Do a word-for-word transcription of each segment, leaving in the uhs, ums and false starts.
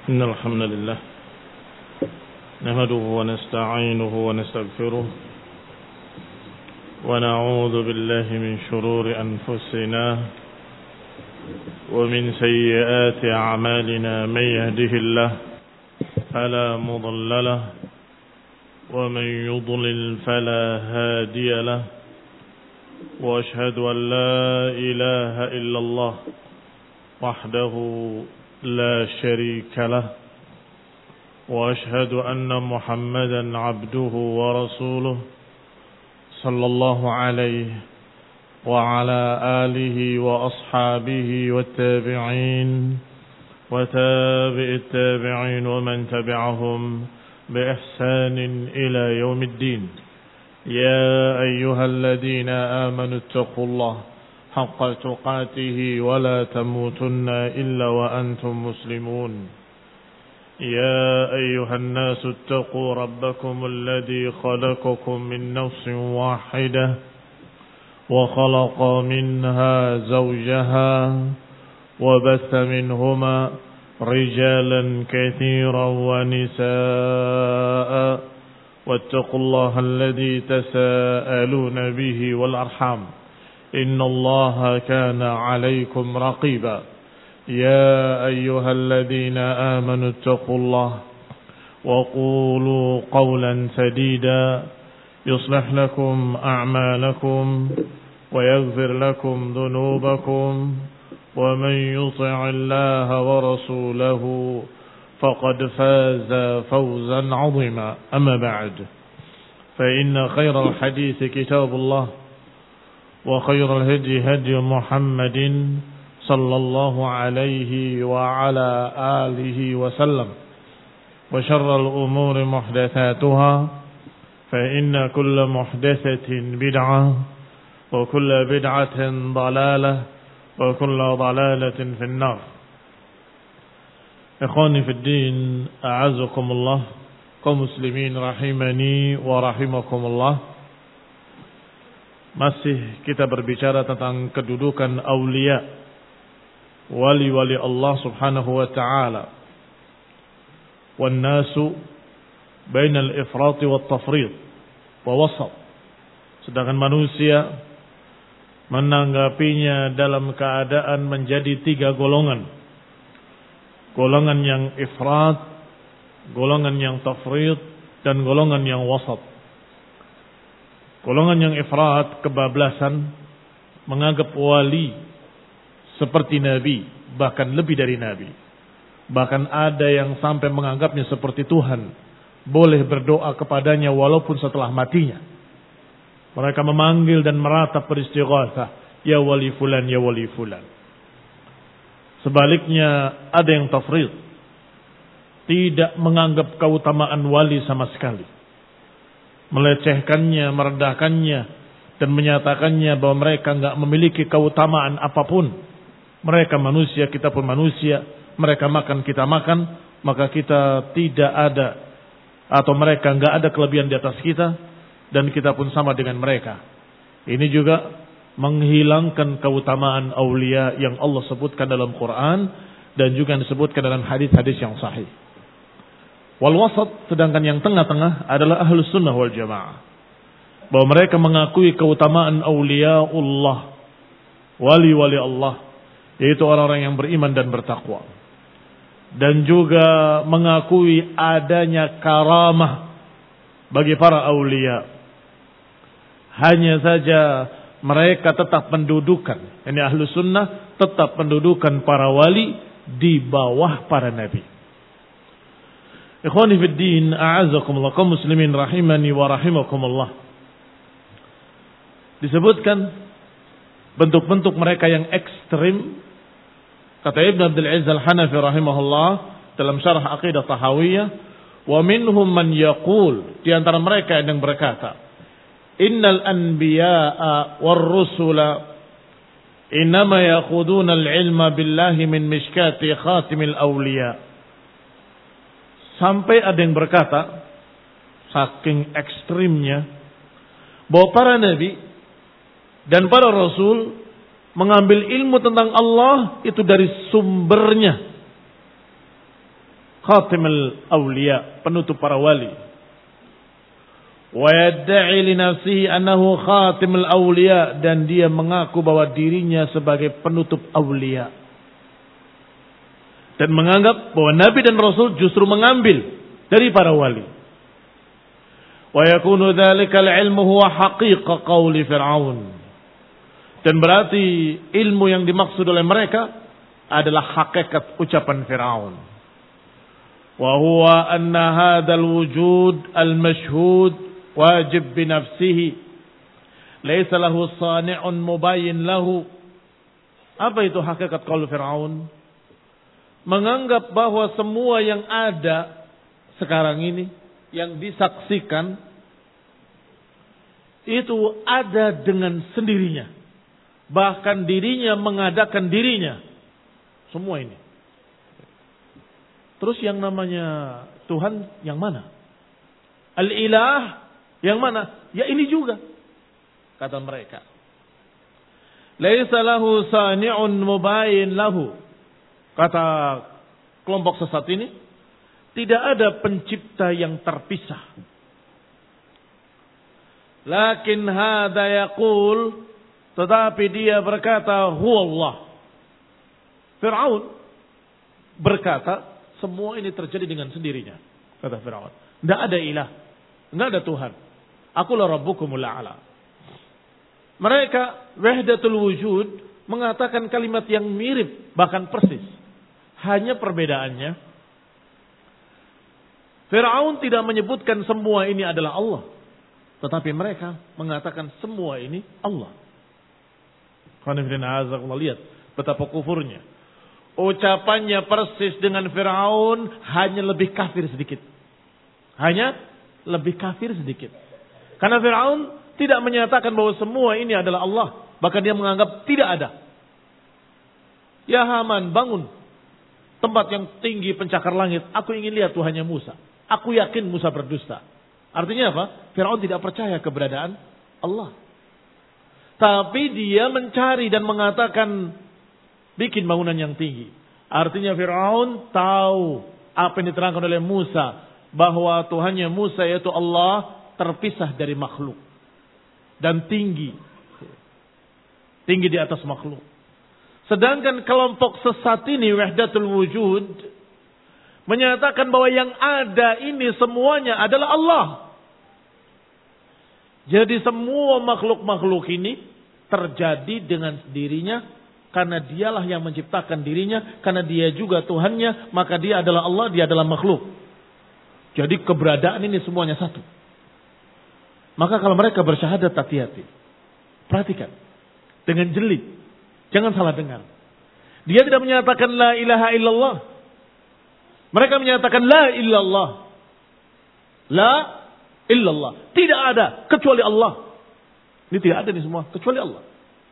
إن الحمد لله نحمده ونستعينه ونستغفره ونعوذ بالله من شرور أنفسنا ومن سيئات أعمالنا من يهده الله فلا مضل له ومن يضلل فلا هادي له وأشهد أن لا إله إلا الله وحده لا شريك له وأشهد أن محمدا عبده ورسوله صلى الله عليه وعلى آله وأصحابه والتابعين وتابع التابعين ومن تبعهم بإحسان إلى يوم الدين يا أيها الذين آمنوا اتقوا الله حق تقاته ولا تموتن إلا وأنتم مسلمون يا أيها الناس اتقوا ربكم الذي خلقكم من نفس واحدة وخلق منها زوجها وبث منهما رجالا كثيرا ونساء واتقوا الله الذي تساءلون به والأرحام إن الله كان عليكم رقيبا يا أيها الذين آمنوا اتقوا الله وقولوا قولا سديدا يصلح لكم أعمالكم ويغفر لكم ذنوبكم ومن يطع الله ورسوله فقد فاز فوزا عظيما أما بعد فإن خير الحديث كتاب الله وخير الهدي هدي محمد صلى الله عليه وعلى آله وسلم وشر الأمور محدثاتها فإن كل محدثة بدعة وكل بدعة ضلالة وكل ضلالة في النار. إخواني في الدين أعزكم الله kaum muslimin rahimani wa rahimakumullah. Masih kita berbicara tentang kedudukan aulia, wali-wali Allah subhanahu wa ta'ala. Wan nasu bainal ifrati wat tafrid wa wasat. Sedangkan manusia menanggapinya dalam keadaan menjadi tiga golongan. Golongan yang ifrat, golongan yang tafrid, dan golongan yang wasat. Golongan yang ifrat, kebablasan, menganggap wali seperti nabi, bahkan lebih dari nabi. Bahkan ada yang sampai menganggapnya seperti Tuhan, boleh berdoa kepadanya walaupun setelah matinya. Mereka memanggil dan meratap beristighatsah, ya wali fulan, ya wali fulan. Sebaliknya ada yang tafrid, tidak menganggap keutamaan wali sama sekali, melecehkannya, merendahkannya, dan menyatakannya bahwa mereka enggak memiliki keutamaan apapun. Mereka manusia, kita pun manusia. Mereka makan, kita makan. Maka kita tidak ada, atau mereka enggak ada kelebihan di atas kita, dan kita pun sama dengan mereka. Ini juga menghilangkan keutamaan aulia yang Allah sebutkan dalam Quran, dan juga disebutkan dalam hadis-hadis yang sahih. Wal wasat, sedangkan yang tengah-tengah adalah ahlus sunnah wal jamaah, bahwa mereka mengakui keutamaan auliaullah, wali-wali Allah, yaitu orang-orang yang beriman dan bertakwa, dan juga mengakui adanya karamah bagi para aulia. Hanya saja mereka tetap mendudukan, ini ahlus sunnah tetap mendudukan para wali di bawah para nabi. Ikhwani fid din, a'azzakumullah, kaum muslimin rahimani wa rahimakumullah. Disebutkan bentuk-bentuk mereka yang ekstrim. Kata Ibn Abdul Aziz Al-Hanafi rahimahullah dalam syarah Aqidah Tahawiyah, wa minhum man yaqul, di antara mereka yang berkata, innal anbiya'a war rusula innama yakhuduna al-ilma billahi min mishkati khatimil awliya. Sampai ada yang berkata, saking ekstrimnya, bahwa para nabi dan para rasul mengambil ilmu tentang Allah itu dari sumbernya, khatimul awliya, penutup para wali. Wa yad'i li nafsihi annahu khatimul awliya, dan dia mengaku bahwa dirinya sebagai penutup awliya. Dan menganggap bahwa Nabi dan Rasul justru mengambil dari para wali. Wa yakunu dzalikal ilmu huwa haqiqa qauli Fir'aun. Dan berarti ilmu yang dimaksud oleh mereka adalah hakikat ucapan Fir'aun. Wa huwa anna hadzal wujud al-mashhud wajib bi nafsihi laysa lahu sani'un mubayyin lahu. Apa itu hakikat qaul Fir'aun? Menganggap bahwa semua yang ada sekarang ini yang disaksikan itu ada dengan sendirinya. Bahkan dirinya mengadakan dirinya. Semua ini. Terus yang namanya Tuhan yang mana? Al-ilah yang mana? Ya ini juga. Kata mereka. Laisa lahu sani'un mubayyin lahu. Kata kelompok sesat ini, tidak ada pencipta yang terpisah. Lakin hadza yaqul, tetapi dia berkata huwallah. Fir'aun berkata semua ini terjadi dengan sendirinya. Kata Fir'aun, tidak ada ilah, tidak ada Tuhan. Akulah rabbukumul a'la. Mereka wahdatul wujud mengatakan kalimat yang mirip, bahkan persis. Hanya perbedaannya, Fir'aun tidak menyebutkan semua ini adalah Allah. Tetapi mereka mengatakan semua ini Allah. Lihat betapa kufurnya. Ucapannya persis dengan Fir'aun, hanya lebih kafir sedikit. Hanya lebih kafir sedikit. Karena Fir'aun tidak menyatakan bahwa semua ini adalah Allah. Bahkan dia menganggap tidak ada. Ya Haman, bangun tempat yang tinggi pencakar langit. Aku ingin lihat Tuhannya Musa. Aku yakin Musa berdusta. Artinya apa? Fir'aun tidak percaya keberadaan Allah. Tapi dia mencari dan mengatakan bikin bangunan yang tinggi. Artinya Fir'aun tahu apa yang diterangkan oleh Musa. Bahwa Tuhannya Musa yaitu Allah terpisah dari makhluk. Dan tinggi. Tinggi di atas makhluk. Sedangkan kelompok sesat ini, wahdatul wujud, menyatakan bahwa yang ada ini semuanya adalah Allah. Jadi semua makhluk-makhluk ini terjadi dengan sendirinya karena dialah yang menciptakan dirinya, karena dia juga Tuhannya, maka dia adalah Allah, dia adalah makhluk. Jadi keberadaan ini semuanya satu. Maka kalau mereka bersyahadat, hati-hati. Perhatikan. Dengan jeli. Jangan salah dengar. Dia tidak menyatakan la ilaha illallah. Mereka menyatakan la illallah. La illallah. Tidak ada kecuali Allah. Ini tidak ada nih semua kecuali Allah.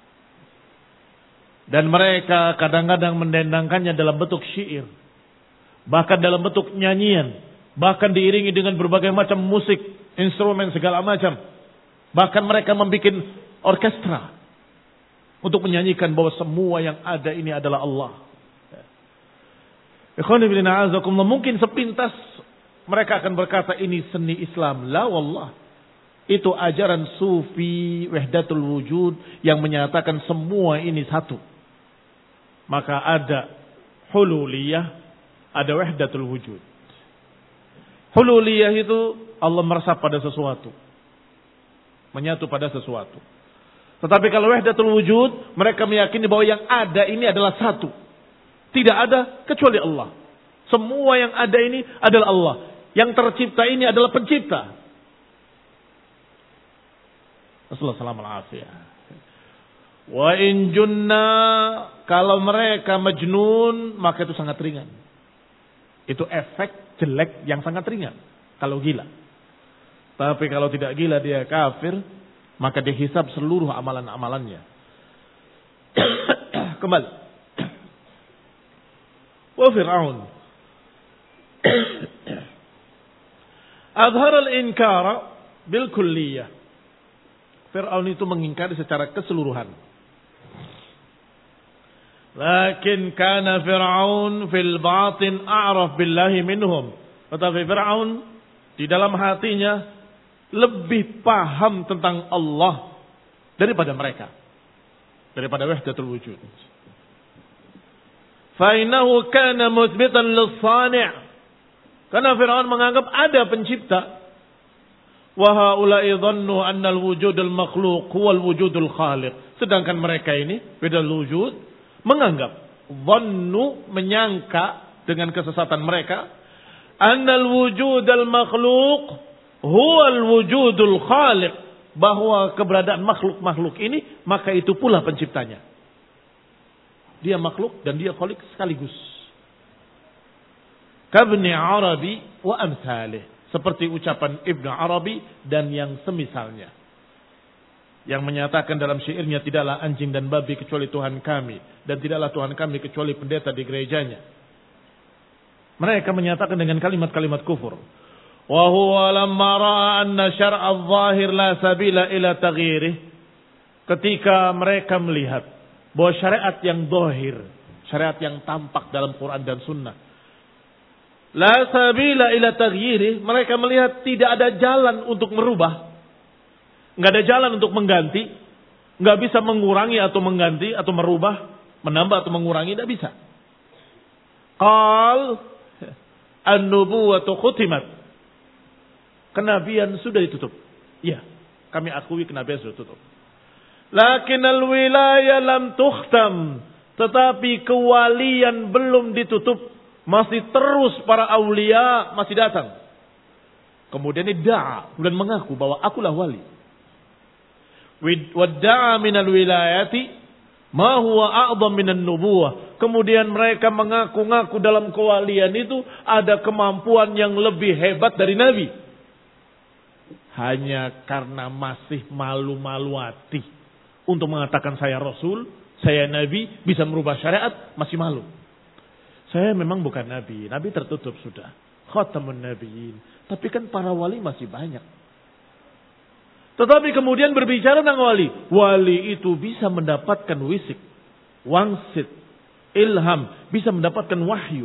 Dan mereka kadang-kadang mendendangkannya dalam bentuk syair. Bahkan dalam bentuk nyanyian. Bahkan diiringi dengan berbagai macam musik, instrumen segala macam. Bahkan mereka membuat orkestra untuk menyanyikan bahwa semua yang ada ini adalah Allah. Ikhwan fillah a'azakumullah, mungkin sepintas mereka akan berkata ini seni Islam. La wallah. Itu ajaran sufi wahdatul wujud yang menyatakan semua ini satu. Maka ada hululiyah, ada wahdatul wujud. Hululiyah itu Allah meresap pada sesuatu. Menyatu pada sesuatu. Tetapi kalau wahdatul wujud, mereka meyakini bahwa yang ada ini adalah satu. Tidak ada kecuali Allah. Semua yang ada ini adalah Allah. Yang tercipta ini adalah pencipta. Rasulullah sallallahu alaihi wasallam. Wa in junna, kalau mereka majnun, maka itu sangat ringan. Itu efek jelek yang sangat ringan. Kalau gila. Tapi kalau tidak gila dia kafir, maka dihisab seluruh amalan-amalannya. Kembali. Wa Fir'aun azhar al-inkara bil kulliyah. Fir'aun itu mengingkari secara keseluruhan. Lakin kana Fir'aun fil batin a'raf billahi minhum. Tetapi Fir'aun di dalam hatinya lebih paham tentang Allah daripada mereka. Daripada wahdatul wujud. Fa'innahu kana muthbitan lis-sani'. Karena Fir'aun menganggap ada pencipta. Wa haula'i dhannu anna al-wujudul makhluq huwa al-wujudul khaliq. Sedangkan mereka ini beda wujud menganggap, dhannu menyangka dengan kesesatan mereka, annal wujudul makhluq huwa al-wujudul khaliq, bahwa keberadaan makhluk-makhluk ini maka itu pula penciptanya. Dia makhluk dan dia khaliq sekaligus. Kabni Arabi wa amsalih, seperti ucapan Ibnu Arabi dan yang semisalnya, yang menyatakan dalam syairnya, tidaklah anjing dan babi kecuali Tuhan kami, dan tidaklah Tuhan kami kecuali pendeta di gerejanya. Mereka menyatakan dengan kalimat-kalimat kufur. Wa huwa lamma ra'a anna syar'a adh-dhahir la sabila ila taghyirih. Ketika mereka melihat bahwa syariat yang zahir, syariat yang tampak dalam Quran dan Sunnah, la sabila ila taghyirih, mereka melihat tidak ada jalan untuk merubah. Nggak ada jalan untuk mengganti, nggak bisa mengurangi atau mengganti atau merubah, menambah atau mengurangi, tidak bisa. Qal an-nubuwwatu khutimat. Kenabian sudah ditutup. Iya, kami akui kenabian sudah tutup. Lakin al-wilayah lam tukhtam. Tetapi kewalian belum ditutup, masih terus para aulia masih datang. Kemudian idda'a, dan mengaku bahwa akulah wali. Wadda'a minal wilayati ma huwa a'dham minan nubuwah. Kemudian mereka mengaku-ngaku dalam kewalian itu ada kemampuan yang lebih hebat dari nabi. Hanya karena masih malu-malu hati untuk mengatakan saya rasul, saya nabi, bisa merubah syariat, masih malu. Saya memang bukan nabi, nabi tertutup sudah, khatamun nabiyyin. Tapi kan para wali masih banyak. Tetapi kemudian berbicara tentang wali. Wali itu bisa mendapatkan wisik, wangsit, ilham. Bisa mendapatkan wahyu.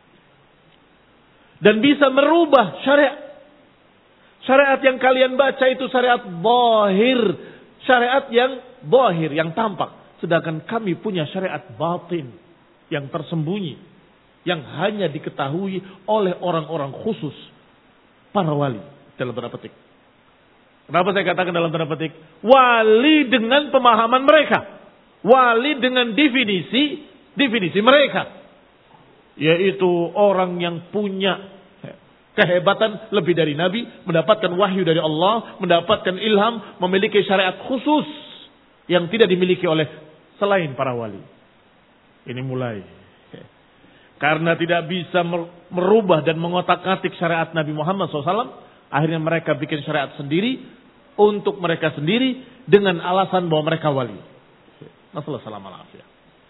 Dan bisa merubah syariat. Syariat yang kalian baca itu syariat zahir. Syariat yang zahir, yang tampak. Sedangkan kami punya syariat batin. Yang tersembunyi. Yang hanya diketahui oleh orang-orang khusus. Para wali. Dalam tanda petik. Kenapa saya katakan dalam tanda petik? Wali dengan pemahaman mereka. Wali dengan definisi, definisi mereka. Yaitu orang yang punya kehebatan lebih dari Nabi. Mendapatkan wahyu dari Allah. Mendapatkan ilham. Memiliki syariat khusus. Yang tidak dimiliki oleh selain para wali. Ini mulai. Karena tidak bisa merubah dan mengotak-atik syariat Nabi Muhammad shallallahu alaihi wasallam. Akhirnya mereka bikin syariat sendiri. Untuk mereka sendiri dengan alasan bahwa mereka wali. Nasallahu alaihi.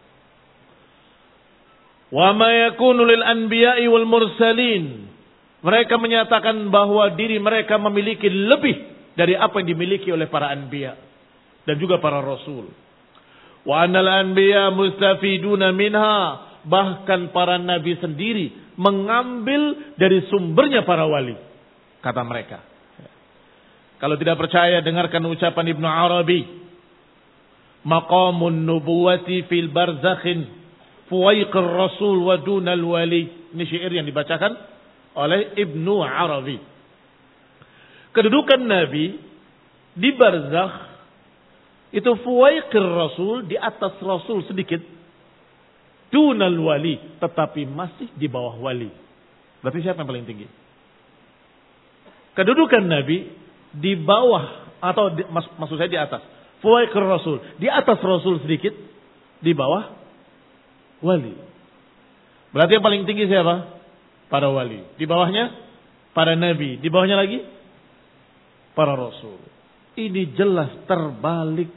Wa ma yakunu lil anbiya'i wal mursalin. Mereka menyatakan bahwa diri mereka memiliki lebih dari apa yang dimiliki oleh para anbiya dan juga para rasul. Wa annal anbiya mustafiduna minha. Bahkan para nabi sendiri mengambil dari sumbernya para wali. Kata mereka. Kalau tidak percaya, dengarkan ucapan Ibnu Arabi. Maqamun nubuwati fil barzakhin fuwaiqir rasul wa dunal wali. Ini syair yang dibacakan oleh Ibnu Arabi. Kedudukan Nabi di barzakh itu fuwaiqir rasul, di atas rasul sedikit. Dunal wali, tetapi masih di bawah wali. Berarti siapa yang paling tinggi? Kedudukan Nabi di bawah atau di, mak, maksud saya di atas. Fuwaiqir rasul, di atas rasul sedikit, di bawah wali. Berarti yang paling tinggi siapa? Para wali. Di bawahnya para nabi, di bawahnya lagi para rasul. Ini jelas terbalik.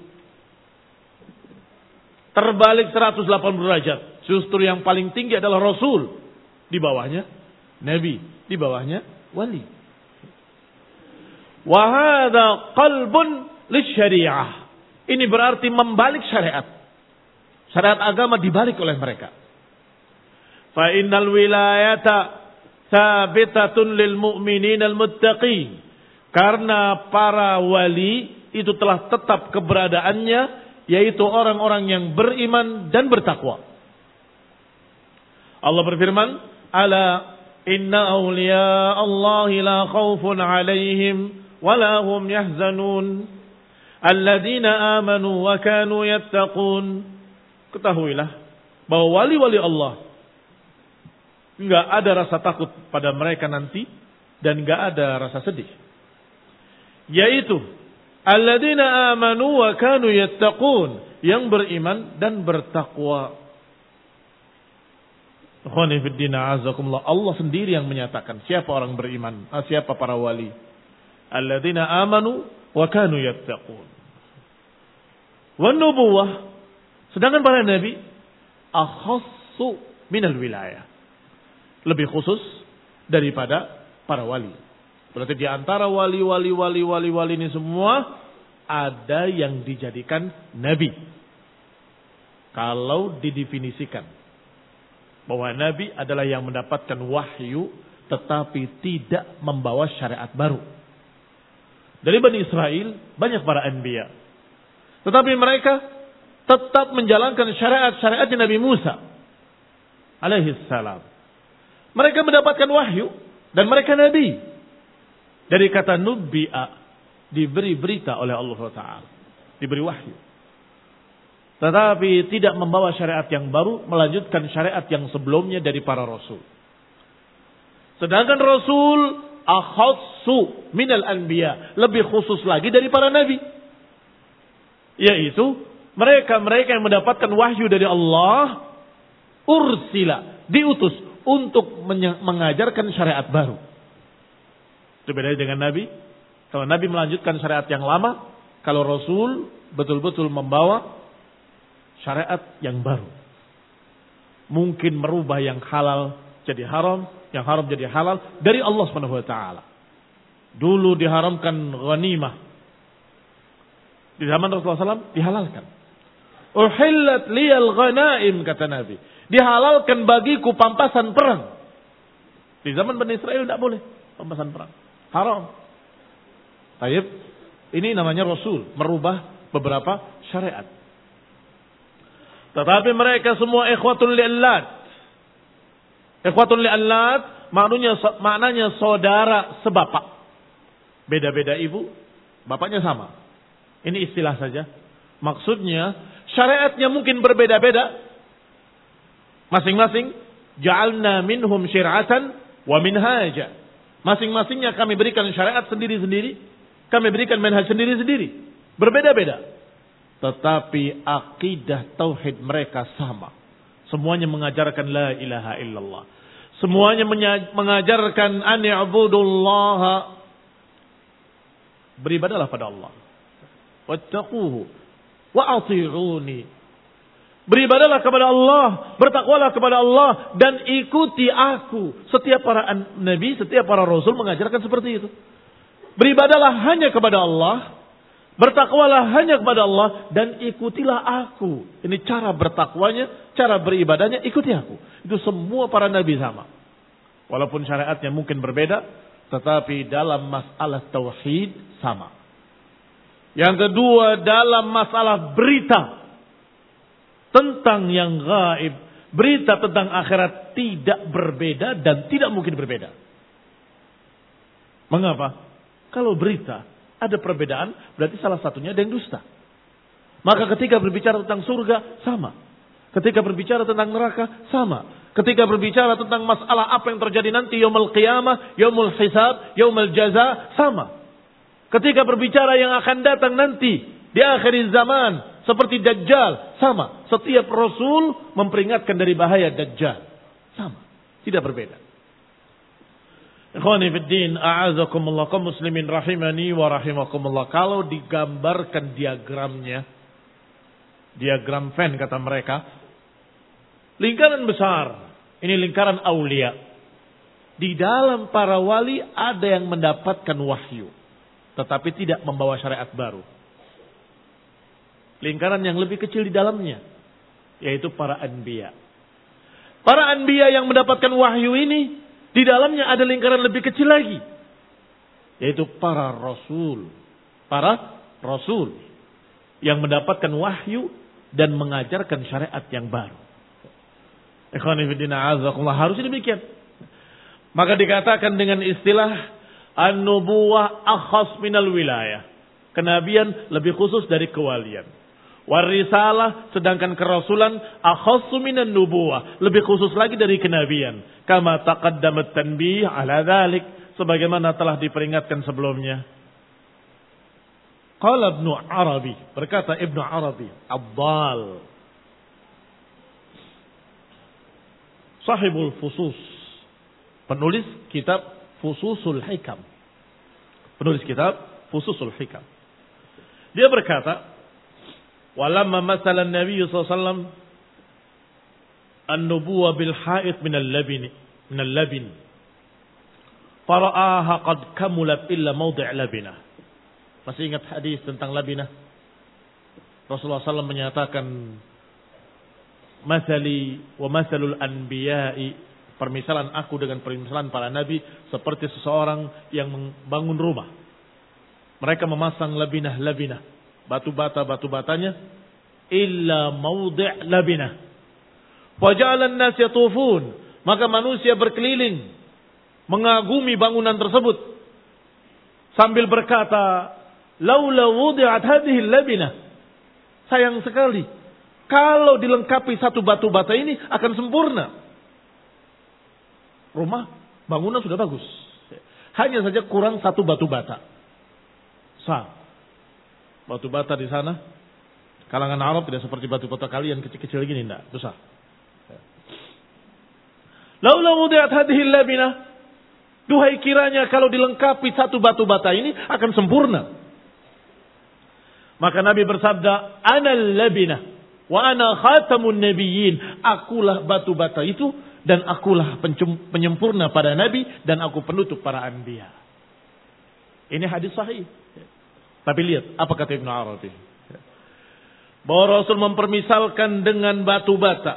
Terbalik seratus delapan puluh derajat. Justru yang paling tinggi adalah rasul, di bawahnya nabi, di bawahnya wali. Wahada qalbun lisyariah. Ini berarti membalik syariat. Syariat agama dibalik oleh mereka. Fa innal wilayata thabitatun lil mu'minin al muttaqin. Karena para wali itu telah tetap keberadaannya, yaitu orang-orang yang beriman dan bertakwa. Allah berfirman, ala inna awliya Allahi la khawfun alaihim wa la hum yahzanun alladzina amanu wa kanu yattaqun. Ketahuilah bahwa wali-wali Allah enggak ada rasa takut pada mereka nanti dan enggak ada rasa sedih. Yaitu alladzina amanu wa kanu yattaqun, yang beriman dan bertakwa. Allah sendiri yang menyatakan siapa orang beriman, siapa para wali. Alladzina amanu wa kanu yattaqun. Wan nubuwah, sedangkan para nabi akhassu minal wilayah, lebih khusus daripada para wali. Berarti di antara wali-wali wali-wali wali ini semua ada yang dijadikan nabi. Kalau didefinisikan bahwa nabi adalah yang mendapatkan wahyu tetapi tidak membawa syariat baru. Dari Bani Israel banyak para anbiya, tetapi mereka tetap menjalankan syariat-syariat Nabi Musa alaihi salam. Mereka mendapatkan wahyu dan mereka nabi. Dari kata nubbi'a, diberi berita oleh Allah Taala, diberi wahyu. Tetapi tidak membawa syariat yang baru, melanjutkan syariat yang sebelumnya dari para rasul. Sedangkan rasul akhassu minal anbiya, lebih khusus lagi dari para nabi. Yaitu mereka-mereka yang mendapatkan wahyu dari Allah, ursila, diutus untuk mengajarkan syariat baru. Itu bedanya dengan nabi. Kalau nabi melanjutkan syariat yang lama, kalau rasul betul-betul membawa syariat yang baru. Mungkin merubah yang halal jadi haram, yang haram jadi halal dari Allah Subhanahu wa taala. Dulu diharamkan ghanimah. Di zaman Rasulullah shallallahu alaihi wasallam dihalalkan. Uhillat liyal ghanaim, kata Nabi. Dihalalkan bagiku pampasan perang. Di zaman Bani Israel tidak boleh pampasan perang. Haram. Taib, ini namanya Rasul, merubah beberapa syariat. Tetapi mereka semua ikhwatul li'allat. Ikhwatul li'allat maknanya, maknanya saudara sebapak. Beda-beda ibu, bapaknya sama. Ini istilah saja. Maksudnya syariatnya mungkin berbeda-beda. Masing-masing ja'alna minhum syir'atan wa minhaja. Masing-masingnya kami berikan syariat sendiri-sendiri, kami berikan manhaj sendiri-sendiri. Berbeda-beda. Tetapi akidah tauhid mereka sama. Semuanya mengajarkan la ilaha illallah. Semuanya mengajarkan an i'budullaha. Beribadahlah pada Allah. Wattaquhu wa ati'uni. Beribadahlah kepada Allah, bertakwalah kepada Allah, dan ikuti aku. Setiap para nabi, setiap para rasul mengajarkan seperti itu. Beribadahlah hanya kepada Allah, bertakwalah hanya kepada Allah, dan ikutilah aku. Ini cara bertakwanya, cara beribadahnya, ikuti aku. Itu semua para nabi sama. Walaupun syariatnya mungkin berbeda, tetapi dalam masalah tauhid sama. Yang kedua, dalam masalah berita tentang yang gaib, berita tentang akhirat tidak berbeda dan tidak mungkin berbeda. Mengapa? Kalau berita ada perbedaan, berarti salah satunya ada yang dusta. Maka ketika berbicara tentang surga, sama. Ketika berbicara tentang neraka, sama. Ketika berbicara tentang masalah apa yang terjadi nanti, yaumul qiyamah, yaumul hisab, yaumul jaza, sama. Ketika berbicara yang akan datang nanti di akhir zaman, seperti Dajjal, sama. Setiap Rasul memperingatkan dari bahaya Dajjal. Sama. Tidak berbeda. Ikhwani fiddin, a'azakumullah, kaum muslimin rahimani wa rahimakumullah. Kalau digambarkan diagramnya, diagram Venn kata mereka, lingkaran besar. Ini lingkaran aulia. Di dalam para wali ada yang mendapatkan wahyu, tetapi tidak membawa syariat baru. Lingkaran yang lebih kecil di dalamnya, yaitu para anbiya. Para anbiya yang mendapatkan wahyu ini, di dalamnya ada lingkaran lebih kecil lagi, yaitu para rasul. Para rasul yang mendapatkan wahyu dan mengajarkan syariat yang baru. Ikhwani fillah, azakumullah, harus demikian. Maka dikatakan dengan istilah an-nubuwah akhas minal wilayah. Kenabian lebih khusus dari kewalian. Warisalah, sedangkan kerasulan akhassu minan nubuwah, lebih khusus lagi dari kenabian. Kama taqaddamat tanbih ala dzalik, sebagaimana telah diperingatkan sebelumnya. Qala Ibnu Arabi, berkata Ibnu Arabi, Abdal, Sahibul Fusus, penulis kitab Fususul Hikam. Penulis kitab Fususul Hikam. Dia berkata, walamma masalan Nabi sallallahu alaihi wasallam an-nubuwah bil ha'id min al-labin min al-labin fara'aha qad kamulat illa mawdi' labinah. Masih ingat hadis tentang labinah? Rasulullah sallallahu alaihi wasallam menyatakan, masali wa masalul anbiya'i, permisalan aku dengan permisalan para nabi seperti seseorang yang membangun rumah. Mereka memasang labinah-labinah, batu bata batu batanya, illa mawdi' labinah. Waja'alan nas yatufun, maka manusia berkeliling mengagumi bangunan tersebut sambil berkata, laula wudi'at hadhihi labinah, sayang sekali kalau dilengkapi satu batu bata ini akan sempurna. Rumah bangunan sudah bagus, hanya saja kurang satu batu bata. Sah. Batu bata di sana, kalangan Arab tidak seperti batu bata kalian kecil-kecil gini, enggak, besar. Laula wudi'at hadhihi labinah, duhai kiranya kalau dilengkapi satu batu bata ini akan sempurna. Maka Nabi bersabda, anal labinah wa ana khatamun nabiyyin, akulah batu bata itu dan akulah penyempurna pada nabi dan aku penutup para anbiya. Ini hadis sahih. Tapi lihat apa kata Ibnu Arabi. Bahwa Rasul mempermisalkan dengan batu bata.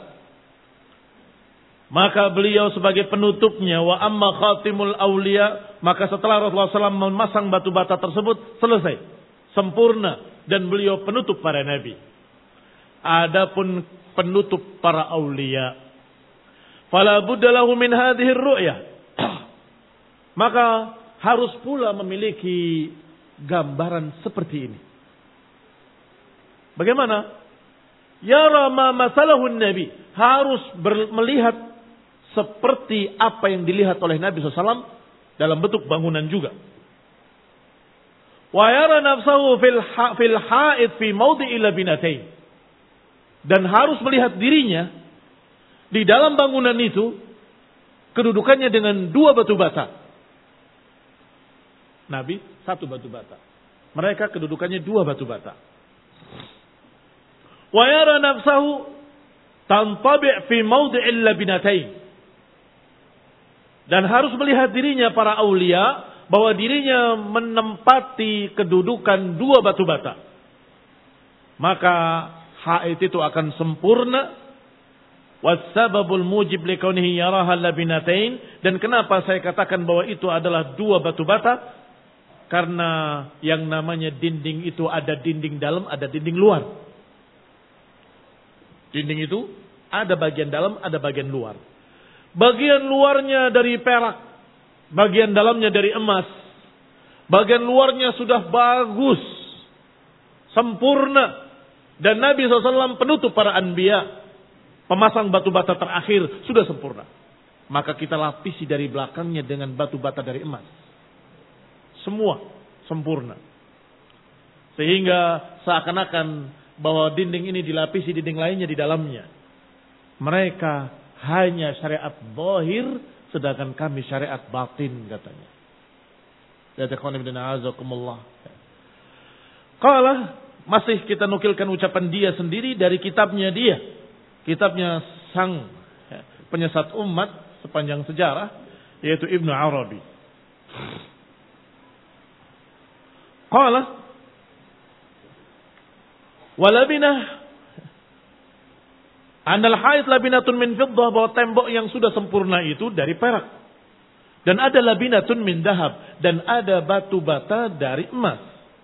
Maka beliau sebagai penutupnya, wa amma khatimul awliya, maka setelah Rasulullah shallallahu alaihi wasallam memasang batu bata tersebut, selesai, sempurna, dan beliau penutup para nabi. Adapun penutup para awliya, fala budda lahu min hadhihi ar-ru'yah, maka harus pula memiliki gambaran seperti ini. Bagaimana? Yara ma masalahun nabi, harus ber- melihat seperti apa yang dilihat oleh Nabi shallallahu alaihi wasallam dalam bentuk bangunan juga. Wa yara nafsahu fil ha- fil ha'id fi mawdi'i labinatain, dan harus melihat dirinya di dalam bangunan itu, kedudukannya dengan dua batu bata. Nabi satu batu bata, mereka kedudukannya dua batu bata. Wa yara nafsahu tantabi' fi mawdi'il labinatain, dan harus melihat dirinya para aulia bahwa dirinya menempati kedudukan dua batu bata. Maka haid itu akan sempurna. Wasababul mujib likaunihi yaraha labinatain, dan kenapa saya katakan bahwa itu adalah dua batu bata? Karena yang namanya dinding itu ada dinding dalam, ada dinding luar. Dinding itu ada bagian dalam, ada bagian luar. Bagian luarnya dari perak, bagian dalamnya dari emas. Bagian luarnya sudah bagus, sempurna. Dan Nabi shallallahu alaihi wasallam penutup para anbiya, pemasang batu bata terakhir, sudah sempurna. Maka kita lapisi dari belakangnya dengan batu bata dari emas. Semua sempurna. Sehingga seakan-akan bahwa dinding ini dilapisi dinding lainnya di dalamnya. Mereka hanya syariat zahir, sedangkan kami syariat batin, katanya. Qala, masih kita nukilkan ucapan dia sendiri dari kitabnya dia. Kitabnya sang penyesat umat sepanjang sejarah, yaitu Ibnu Arabi. Qala walabinah Anal hait labinatun min fiddah, bahwa tembok yang sudah sempurna itu dari perak. Dan ada labinatun min dahab, dan ada batu bata dari emas.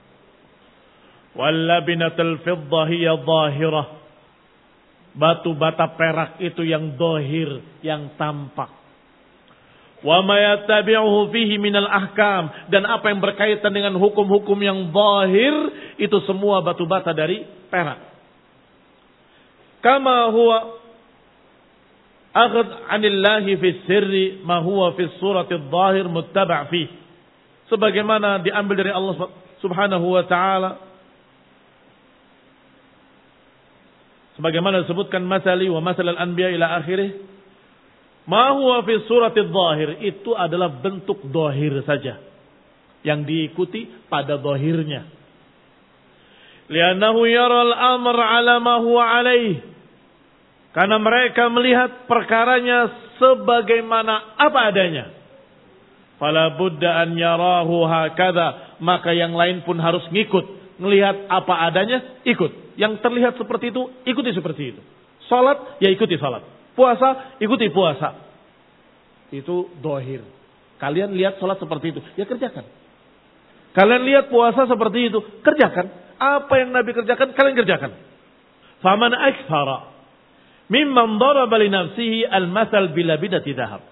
Wal labinatul fiddah hiya dhahirah. Batu bata perak itu yang dohir, yang tampak. Wa ma yattabi'uhu fihi minal ahkam, dan apa yang berkaitan dengan hukum-hukum yang zahir itu semua batu bata dari perak. Kama huwa akhad 'anillahi fi sirri ma huwa fi surati adh-dhahir muttaba' fi. Sebagaimana diambil dari Allah Subhanahu wa taala, sebagaimana disebutkan masali wa masal al-anbiya ila akhirih, ma huwa fi surati adh-dhahir, itu adalah bentuk dhahir saja yang diikuti pada dhahirnya. Li'annahu yara al-amr 'ala ma huwa 'alaih, karena mereka melihat perkaranya sebagaimana apa adanya. Fala budda an yarahu hakadha, maka yang lain pun harus ngikut, melihat apa adanya, ikut. Yang terlihat seperti itu, ikuti seperti itu. Salat, ya ikuti salat. Puasa, ikuti puasa. Itu dohir. Kalian lihat salat seperti itu, ya kerjakan. Kalian lihat puasa seperti itu, kerjakan. Apa yang Nabi kerjakan, kalian kerjakan. Faman akthara mimman daraba li nafsihi al-mathal bila bidati dhahab.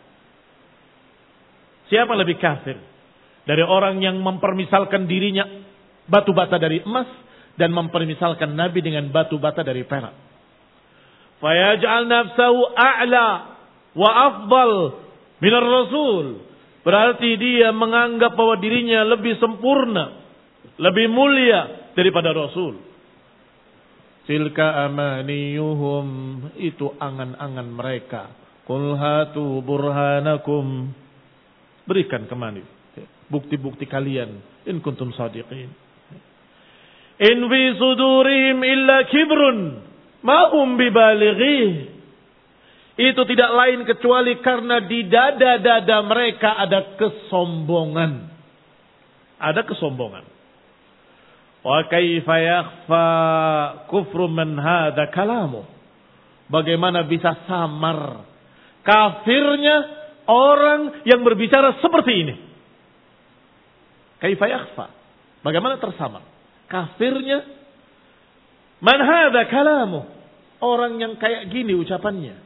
Siapa lebih kafir dari orang yang mempermisalkan dirinya batu bata dari emas dan mempermisalkan Nabi dengan batu bata dari perak. Fayaj'al nafsahu a'la wa afdal minar rasul. Berarti dia menganggap bahwa dirinya lebih sempurna, lebih mulia daripada Rasul. Tilka amaniyuhum, itu angan-angan mereka. Qul hatu burhanakum, berikan kemana bukti-bukti kalian, in kuntum sadiqin. In fi sudurihim illa kibrun ma hum bibalighi. Itu tidak lain kecuali karena di dada-dada mereka ada kesombongan. Ada kesombongan. Wa kaifa yakhfa kufru man hadha kalamu. Bagaimana bisa samar kafirnya orang yang berbicara seperti ini? Kaifa yakhfa, bagaimana tersamar kafirnya man hadha kalamu, orang yang kayak gini ucapannya.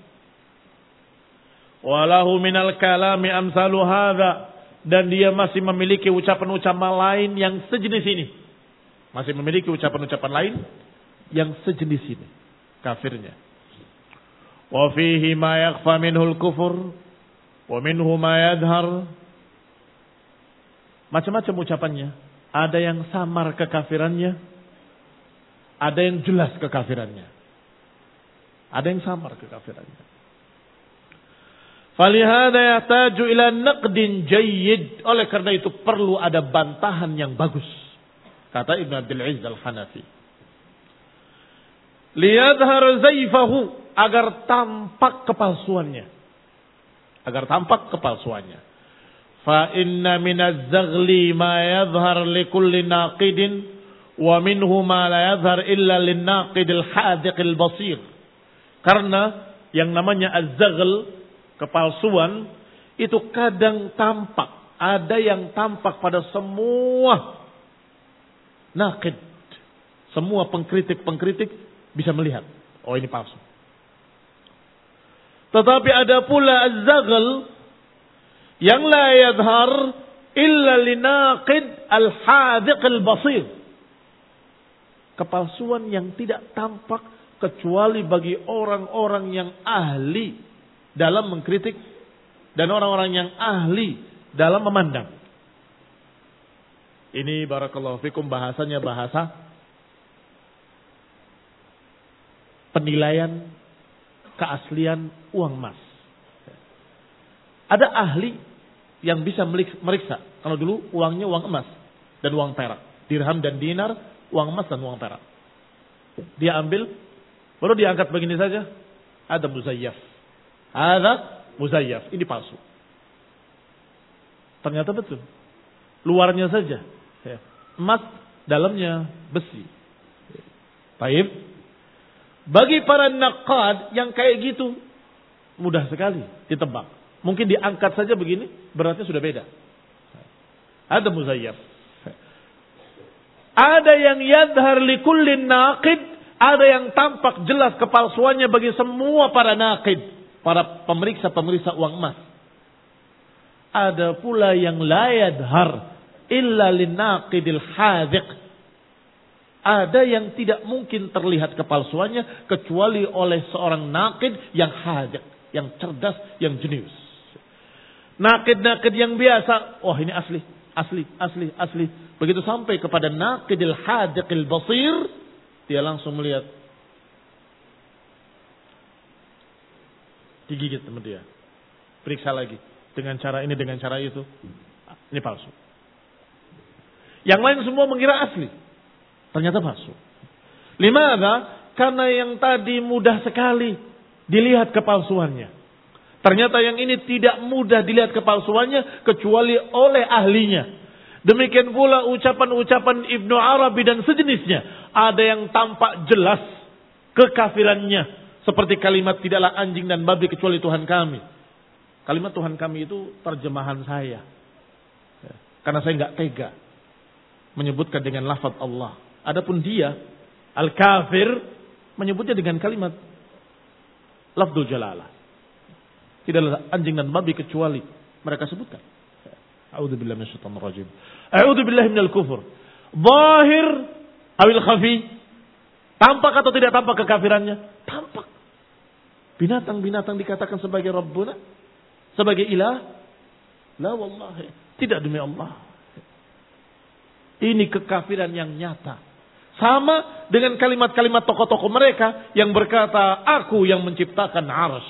Walahu minal kalami amsalu hadha, dan dia masih memiliki ucapan-ucapan lain yang sejenis ini. Masih memiliki ucapan-ucapan lain yang sejenis ini. Kafirnya. Wa fihi ma yakhfa minhul kufur wa minhu ma yadhar. Macam-macam ucapannya. Ada yang samar kekafirannya, ada yang jelas kekafirannya. Ada yang samar kekafirannya. Falihada yahtaju ila naqdin jayyid. Oleh karena itu perlu ada bantahan yang bagus. Kata Ibn Abdul Aziz Al-Hanafi. Liyadhar zayfahu, agar tampak kepalsuannya. Agar tampak kepalsuannya. Fa inna minaz zaghli ma yadhhar likulli naqidin wa minhu ma la yadhhar illa lin-naqidil hadiqil basir. Karena yang namanya az-zaghl, kepalsuan, itu kadang tampak. Ada yang tampak pada semua naqid. Semua pengkritik-pengkritik bisa melihat. Oh, ini palsu. Tetapi ada pula az-zaghl yang la yadhhar illa linaqid al-hadiq al-basir. Kepalsuan yang tidak tampak kecuali bagi orang-orang yang ahli dalam mengkritik dan orang-orang yang ahli dalam memandang. Ini barakallahu fikum bahasanya bahasa penilaian keaslian uang emas. Ada ahli yang bisa meriksa. Kalau dulu uangnya uang emas dan uang perak. Dirham dan dinar, uang emas dan uang perak. Dia ambil, baru diangkat begini saja. Ada muzayyaf. Ada muzayyaf. Ini palsu. Ternyata betul. Luarnya saja emas, dalamnya besi. Baik. Bagi para naqad yang kayak gitu, mudah sekali ditebak. Mungkin diangkat saja begini, berarti sudah beda. Ada muzayyaf. Ada yang yadhar li kullin naqid, ada yang tampak jelas kepalsuannya bagi semua para naqid, para pemeriksa-pemeriksa uang emas. Ada pula yang la yadhar illa lin naqidil hadiq. Ada yang tidak mungkin terlihat kepalsuannya kecuali oleh seorang naqid yang hadiq, yang cerdas, yang jenius. Naqid-naqid yang biasa, oh ini asli, asli, asli, asli. Begitu sampai kepada naqidil hadiqil basir, dia langsung melihat, digigit sama dia, periksa lagi dengan cara ini, dengan cara itu, ini palsu. Yang lain semua mengira asli, ternyata palsu. Limadha? Karena yang tadi mudah sekali dilihat kepalsuannya. Ternyata yang ini tidak mudah dilihat kepalsuannya kecuali oleh ahlinya. Demikian pula ucapan-ucapan Ibnu Arabi dan sejenisnya. Ada yang tampak jelas kekafirannya. Seperti kalimat tidaklah anjing dan babi kecuali Tuhan kami. Kalimat Tuhan kami itu terjemahan saya. Karena saya nggak tega menyebutkan dengan lafaz Allah. Adapun dia, al-kafir, menyebutnya dengan kalimat lafzul jalalah. Tidaklah anjing dan babi kecuali mereka sebutkan. A'udzubillahi minasyaitonir rajim. A'udzubillahi minal kufur. Zahir awil khafi. Tampak atau tidak tampak kekafirannya? Tampak. Binatang-binatang dikatakan sebagai Rabbuna, sebagai ilah. La wallahi, tidak demi Allah. Ini kekafiran yang nyata. Sama dengan kalimat-kalimat tokoh-tokoh mereka yang berkata, aku yang menciptakan arsy.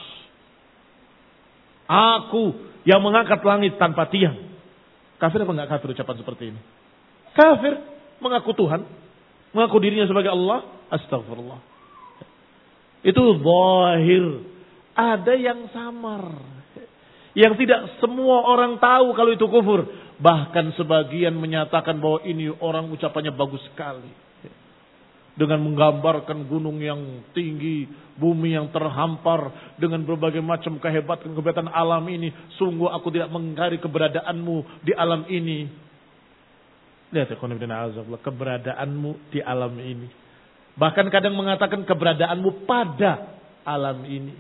Aku yang mengangkat langit tanpa tiang. Kafir apa enggak kafir ucapan seperti ini? Kafir, mengaku Tuhan, mengaku dirinya sebagai Allah. Astagfirullah. Itu zahir. Ada yang samar, yang tidak semua orang tahu kalau itu kufur. Bahkan sebagian menyatakan bahwa ini orang ucapannya bagus sekali. Dengan menggambarkan gunung yang tinggi, bumi yang terhampar, dengan berbagai macam kehebatan-kehebatan alam ini. Sungguh aku tidak mengingkari keberadaanmu di alam ini. Lihat ya, keberadaanmu di alam ini. Bahkan kadang mengatakan keberadaanmu pada alam ini.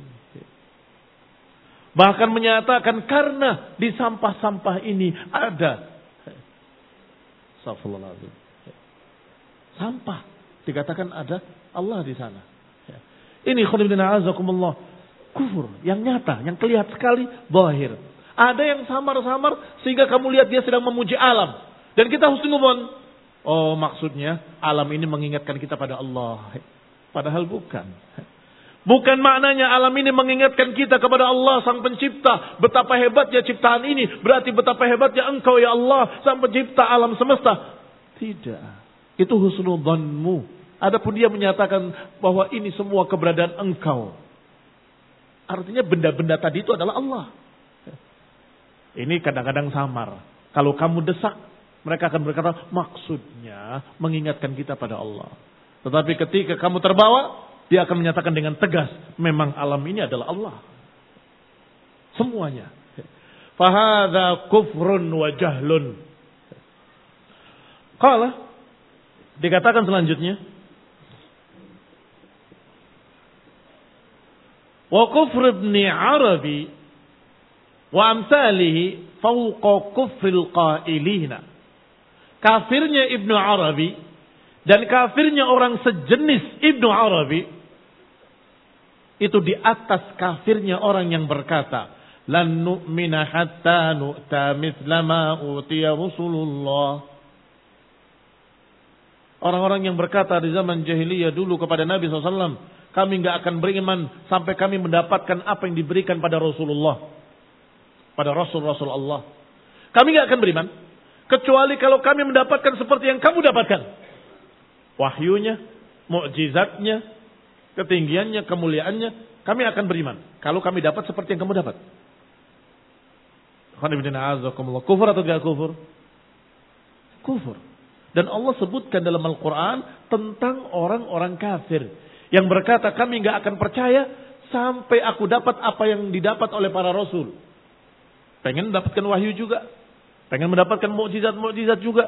Bahkan menyatakan karena di sampah-sampah ini ada. Astagfirullahaladzim. Sampah. Dikatakan ada Allah di sana. Ini khonibdina azakumullah. Kufur yang nyata, yang kelihatan sekali, zahir. Ada yang samar-samar sehingga kamu lihat dia sedang memuji alam. Dan kita husnuzon. Oh maksudnya alam ini mengingatkan kita pada Allah. Padahal bukan. Bukan maknanya alam ini mengingatkan kita kepada Allah sang pencipta. Betapa hebatnya ciptaan ini. Berarti betapa hebatnya engkau ya Allah sang pencipta alam semesta. Tidak. Itu husnudzanmu. Adapun dia menyatakan bahwa ini semua keberadaan engkau. Artinya benda-benda tadi itu adalah Allah. Ini kadang-kadang samar. Kalau kamu desak, mereka akan berkata maksudnya mengingatkan kita pada Allah. Tetapi ketika kamu terbawa, dia akan menyatakan dengan tegas, memang alam ini adalah Allah. Semuanya. Fahadha kufrun wa jahlun. Qala, dikatakan selanjutnya, wa kufr ibn Arabi wa amsalihi fawqa kufril qailina. Kafirnya Ibnu Arabi dan kafirnya orang sejenis Ibnu Arabi itu di atas kafirnya orang yang berkata, lan nu'mina hatta nu'ta mithla ma utiya Rasulullah. Orang-orang yang berkata di zaman jahiliyah dulu kepada Nabi shallallahu alaihi wasallam, kami enggak akan beriman sampai kami mendapatkan apa yang diberikan pada Rasulullah. Pada Rasul-Rasul Allah. Kami enggak akan beriman. Kecuali kalau kami mendapatkan seperti yang kamu dapatkan. Wahyunya, mukjizatnya, ketinggiannya, kemuliaannya. Kami akan beriman. Kalau kami dapat seperti yang kamu dapat. Kufur atau tidak kufur? Kufur. Dan Allah sebutkan dalam Al-Quran tentang orang-orang kafir Yang berkata kami nggak akan percaya sampai aku dapat apa yang didapat oleh para rasul. Pengen mendapatkan wahyu juga. Pengen mendapatkan mukjizat-mukjizat juga.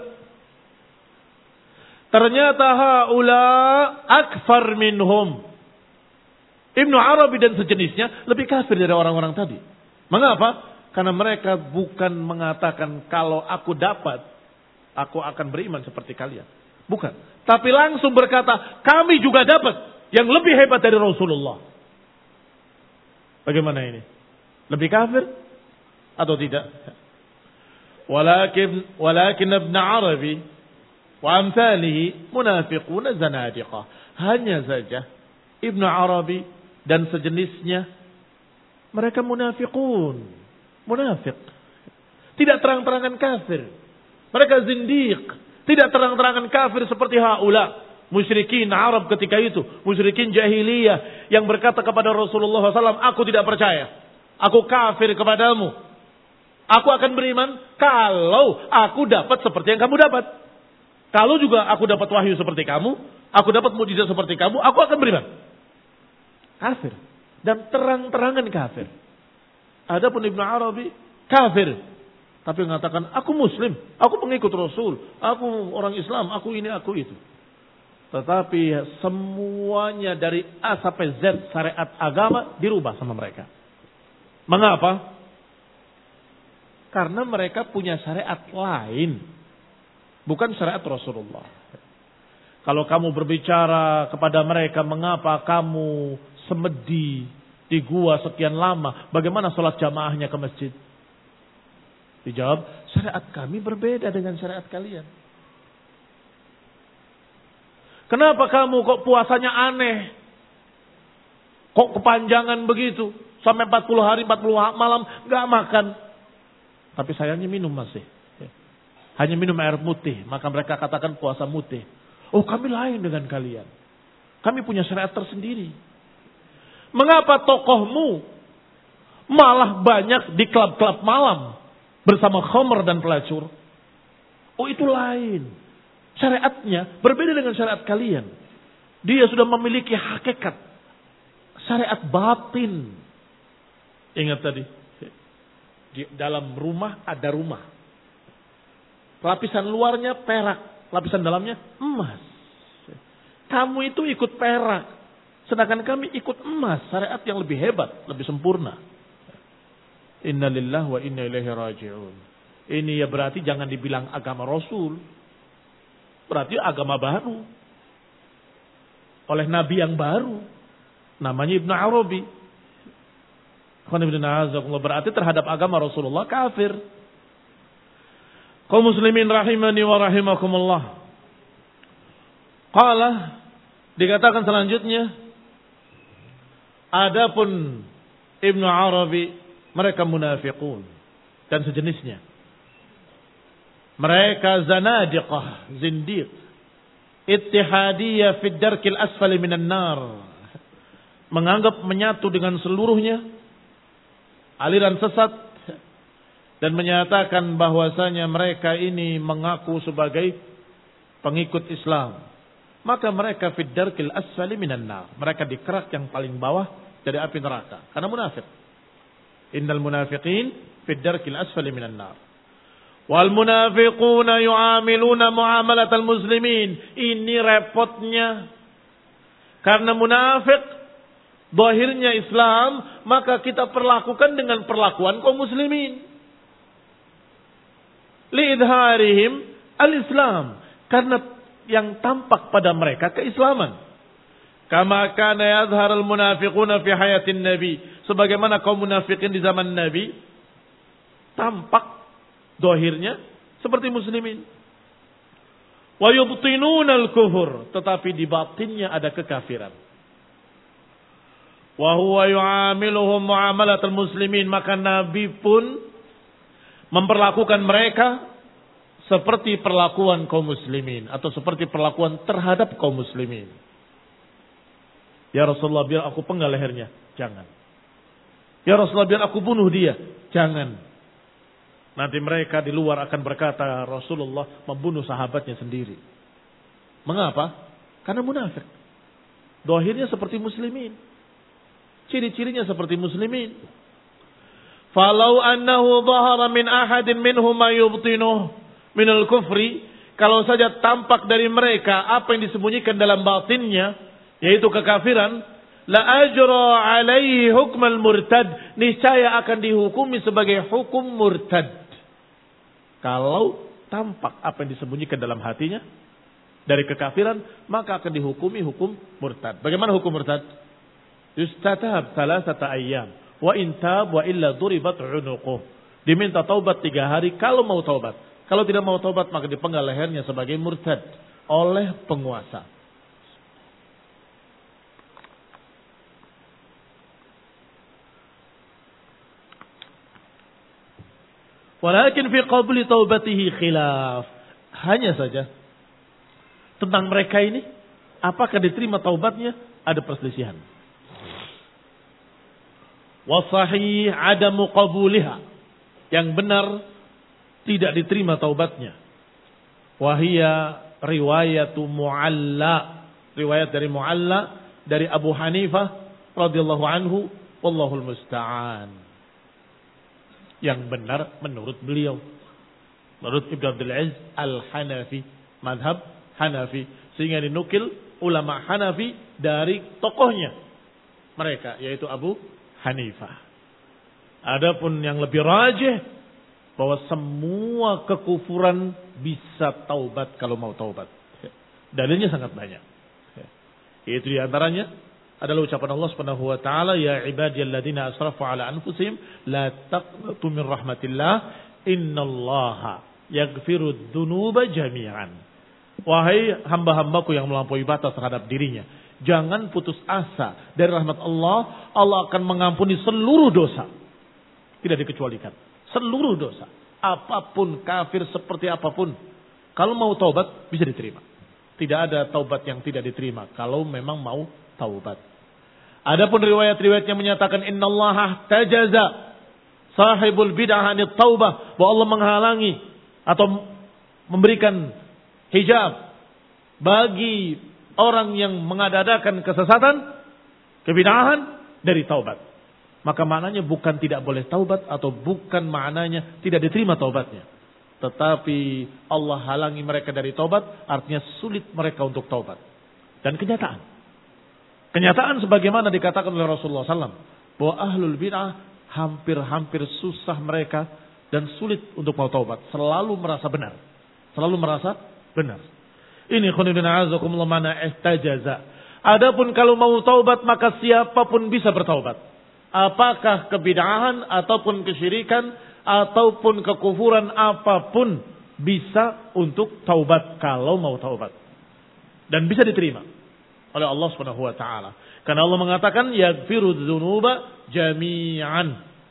Ternyata haula akfar minhum. Ibnu Arabi dan sejenisnya lebih kafir dari orang-orang tadi. Mengapa? Karena mereka bukan mengatakan kalau aku dapat, aku akan beriman seperti kalian. Bukan. Tapi langsung berkata, kami juga dapat yang lebih hebat dari Rasulullah. Bagaimana ini? Lebih kafir atau tidak? Walakin walakin Ibn Arabi wa amthalihi munafiquna zanadiqah. Hanya saja Ibn Arabi dan sejenisnya mereka munafiqun, munafik. Tidak terang-terangan kafir. Mereka zindiq, tidak terang-terangan kafir seperti haula. Musyrikin Arab ketika itu, musyrikin jahiliyah yang berkata kepada Rasulullah shallallahu alaihi wasallam, aku tidak percaya, aku kafir kepadamu. Aku akan beriman kalau aku dapat seperti yang kamu dapat. Kalau juga aku dapat wahyu seperti kamu, aku dapat mukjizat seperti kamu, aku akan beriman. Kafir. Dan terang-terangan kafir. Adapun Ibnu Arabi kafir. Tapi mengatakan, aku muslim, aku pengikut Rasul, aku orang Islam, aku ini, aku itu. Tetapi semuanya dari A sampai Z syariat agama dirubah sama mereka. Mengapa? Karena mereka punya syariat lain. Bukan syariat Rasulullah. Kalau kamu berbicara kepada mereka, mengapa kamu semedi di gua sekian lama? Bagaimana sholat jamaahnya ke masjid? Dijawab, syariat kami berbeda dengan syariat kalian. Kenapa kamu kok puasanya aneh? Kok kepanjangan begitu? Sampai empat puluh hari, empat puluh malam gak makan. Tapi sayangnya minum masih. Hanya minum air putih. Maka mereka katakan puasa mutih. Oh, kami lain dengan kalian. Kami punya syariat tersendiri. Mengapa tokohmu malah banyak di klub-klub malam bersama khamr dan pelacur? Oh, itu lain. Syariatnya berbeda dengan syariat kalian. Dia sudah memiliki hakikat syariat batin. Ingat tadi, di dalam rumah ada rumah. Lapisan luarnya perak, lapisan dalamnya emas. Kamu itu ikut perak, sedangkan kami ikut emas. Syariat yang lebih hebat, lebih sempurna. Inna lillahi wa inna ilaihi raji'un. Ini ya berarti jangan dibilang agama Rasul. Berarti agama baru. Oleh Nabi yang baru. Namanya Ibnu Arabi. Berarti terhadap agama Rasulullah kafir. Kaum muslimin rahimani wa rahimakumullah. Qala, dikatakan selanjutnya, adapun Ibnu Arabi, mereka munafiqun dan sejenisnya. Mereka zanadiqah, zindiq, ittihadiyah fid darkil asfali minan nar. Menganggap menyatu dengan seluruhnya aliran sesat dan menyatakan bahwasanya mereka ini mengaku sebagai pengikut Islam. Maka mereka fid darkil asfali minan nar. Mereka di kerak yang paling bawah dari api neraka karena munafik. Innal munafiqin fid darkil asfali minan nar. Wal munafiquna yu'amiluna muamalatal muslimin. Ini repotnya. Karena munafik zahirnya Islam, maka kita perlakukan dengan perlakuan kaum muslimin. Liidharihim al-Islam, karena yang tampak pada mereka keislaman. Kama kana yadhharul munafiquna fi hayatin nabi, sebagaimana kaum munafikin di zaman Nabi tampak zahirnya seperti muslimin. Wa yubtinuna al-kufur, tetapi di batinnya ada kekafiran. Wa huwa yu'amiluhum muamalatal muslimin, maka Nabi pun memperlakukan mereka seperti perlakuan kaum muslimin atau seperti perlakuan terhadap kaum muslimin. Ya Rasulullah, biar aku penggal lehernya. Jangan. Ya Rasulullah, biar aku bunuh dia. Jangan. Nanti mereka di luar akan berkata Rasulullah membunuh sahabatnya sendiri. Mengapa? Karena munafik. Dohirnya seperti muslimin. Ciri-cirinya seperti muslimin. Falau annahu dhahara min ahadin minhum ma yubtinuh minal kufri. Kalau saja tampak dari mereka apa yang disembunyikan dalam batinnya, yaitu kekafiran, la ajra alaihi hukmal murtad. Niscaya akan dihukumi sebagai hukum murtad. Kalau tampak apa yang disembunyikan dalam hatinya dari kekafiran, maka akan dihukumi hukum murtad. Bagaimana hukum murtad? Yustatab thalathata ayyam wa in tab wa illa duribat unuquh. Diminta taubat tiga hari kalau mau taubat. Kalau tidak mau taubat maka dipenggal lehernya sebagai murtad oleh penguasa. Walakin fi qabli taubatihi khilaf. Hanya saja tentang mereka ini, apakah diterima taubatnya? Ada perselisihan. Wasahih adamu qabuliha. Yang benar tidak diterima taubatnya. Wahia riwayatu Mu'alla. Riwayat dari Mu'alla dari Abu Hanifah radhiyallahu anhu, wallahul musta'an. Yang benar menurut beliau, menurut Ibnu Abdul Aziz Al-Hanafi, madhab Hanafi, sehingga dinukil ulama Hanafi dari tokohnya mereka, yaitu Abu Hanifah. Adapun yang lebih rajih bahwa semua kekufuran bisa taubat kalau mau taubat. Dalilnya sangat banyak. Yaitu diantaranya adalah ucapan Allah Subhanahu wa taala, ya ibadiyalladzina asrafu ala anfusihim la taqnatu min rahmatillah innallaha yaghfirudz dzunuba jami'an. Wahai hamba-hambaku yang melampaui batas terhadap dirinya, jangan putus asa dari rahmat Allah. Allah akan mengampuni seluruh dosa, tidak dikecualikan. Seluruh dosa, apapun, kafir seperti apapun, kalau mau taubat bisa diterima. Tidak ada taubat yang tidak diterima kalau memang mau taubat. Adapun riwayat-riwayat yang menyatakan innallaha tajaza sahibul bid'ah anit taubah, bahwa Allah menghalangi atau memberikan hijab bagi orang yang mengadakan kesesatan, kebid'ahan dari taubat. Maka maknanya bukan tidak boleh taubat atau bukan maknanya tidak diterima taubatnya. Tetapi Allah halangi mereka dari taubat, artinya sulit mereka untuk taubat. Dan kenyataan. Kenyataan sebagaimana dikatakan oleh Rasulullah sallallahu alaihi wasallam, bahwa ahlul bid'ah hampir-hampir susah mereka dan sulit untuk mau taubat. Selalu merasa benar. Selalu merasa benar. Ini khonibina azakumullah mana ihtajaza. Adapun kalau mau taubat maka siapapun bisa bertaubat. Apakah kebid'ahan ataupun kesyirikan ataupun kekufuran apapun bisa untuk taubat kalau mau taubat. Dan bisa diterima oleh Allah Subhanahu wa taala. Karena Allah mengatakan yaghfirudz dzunuba jami'an.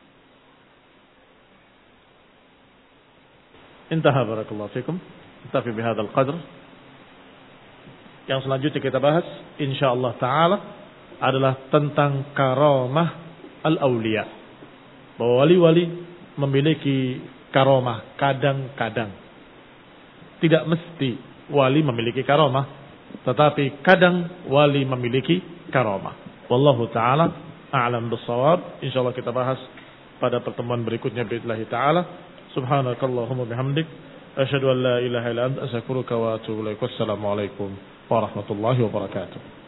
Intaha barakallahu fikum. Tafi bihadzal qadr. Yang selanjutnya kita bahas insyaallah taala adalah tentang karamah al-awliya. Bahwa wali-wali memiliki karamah kadang-kadang. Tidak mesti wali memiliki karamah, tetapi kadang wali memiliki karamah. Wallahu taala a'lam bissawab. Insyaallah kita bahas pada pertemuan berikutnya billahi taala. Subhanakallahumma bihamdik asyhadu an la ilaha illa anta astaghfiruka wa atubu ilaik. Wassalamu alaikum warahmatullahi wabarakatuh.